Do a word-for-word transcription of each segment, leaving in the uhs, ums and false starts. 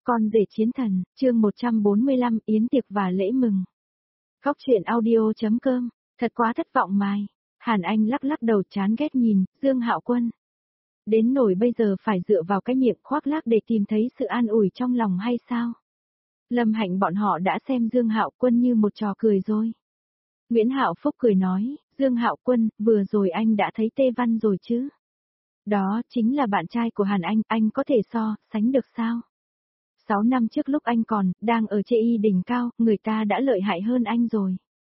Con rể chiến thần, chương một trăm bốn mươi lăm, yến tiệc và lễ mừng. Góc truyện audio.com, thật quá thất vọng Mai. Hàn Anh lắc lắc đầu chán ghét nhìn, Dương Hạo Quân. Đến nỗi bây giờ phải dựa vào cái miệng khoác lác để tìm thấy sự an ủi trong lòng hay sao? Lâm Hạnh bọn họ đã xem Dương Hạo Quân như một trò cười rồi. Nguyễn Hạo Phúc cười nói, Dương Hạo Quân, vừa rồi anh đã thấy Tê Văn rồi chứ? Đó chính là bạn trai của Hàn Anh, anh có thể so, sánh được sao? Sáu năm trước lúc anh còn, đang ở chê y đỉnh cao, người ta đã lợi hại hơn anh rồi.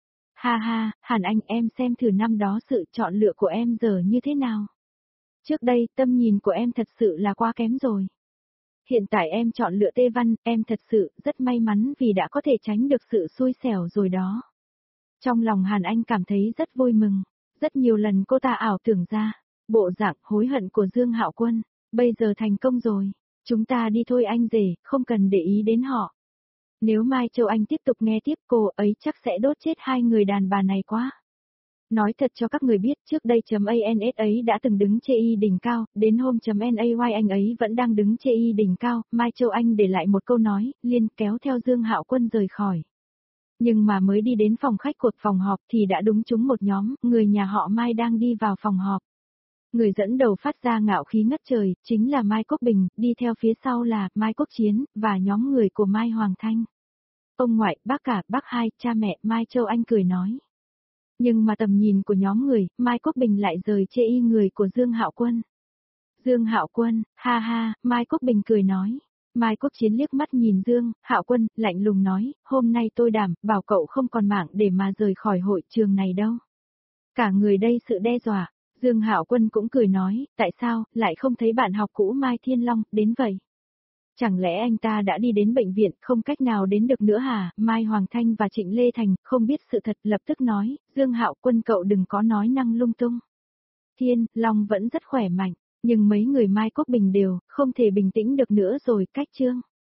Ha ha, Hàn Anh em xem thử năm đó sự chọn lựa của em giờ như thế nào. Trước đây, tâm nhìn của em thật sự là quá kém rồi. Hiện tại em chọn lựa Tê Văn, em thật sự rất may mắn vì đã có thể tránh được sự xui xẻo rồi đó. Trong lòng Hàn Anh cảm thấy rất vui mừng. Rất nhiều lần cô ta ảo tưởng ra, bộ dạng hối hận của Dương Hạo Quân, bây giờ thành công rồi. Chúng ta đi thôi anh rể, không cần để ý đến họ. Nếu Mai Châu Anh tiếp tục nghe tiếp cô ấy chắc sẽ đốt chết hai người đàn bà này quá. Nói thật cho các người biết trước đây .ans ấy đã từng đứng chê y đỉnh cao, đến hôm .nay anh ấy vẫn đang đứng chê y đỉnh cao, Mai Châu Anh để lại một câu nói, liên kéo theo Dương Hạo Quân rời khỏi. Nhưng mà mới đi đến phòng khách cột phòng họp thì đã đúng trúng một nhóm, người nhà họ Mai đang đi vào phòng họp. Người dẫn đầu phát ra ngạo khí ngất trời, chính là Mai Quốc Bình, đi theo phía sau là Mai Quốc Chiến, và nhóm người của Mai Hoàng Thanh. Ông ngoại, bác cả, bác hai, cha mẹ, Mai Châu Anh cười nói. Nhưng mà tầm nhìn của nhóm người, Mai Quốc Bình lại rời chê y người của Dương Hạo Quân. Dương Hạo Quân, ha ha, Mai Quốc Bình cười nói. Mai Quốc Chiến liếc mắt nhìn Dương Hạo Quân, lạnh lùng nói, hôm nay tôi đảm, bảo cậu không còn mạng để mà rời khỏi hội trường này đâu. Cả người đây sự đe dọa. Dương Hạo Quân cũng cười nói, tại sao, lại không thấy bạn học cũ Mai Thiên Long, đến vậy? Chẳng lẽ anh ta đã đi đến bệnh viện, không cách nào đến được nữa hả? Mai Hoàng Thanh và Trịnh Lê Thành, không biết sự thật, lập tức nói, Dương Hạo Quân cậu đừng có nói năng lung tung. Thiên Long vẫn rất khỏe mạnh, nhưng mấy người Mai Quốc Bình đều, không thể bình tĩnh được nữa rồi, cách chương.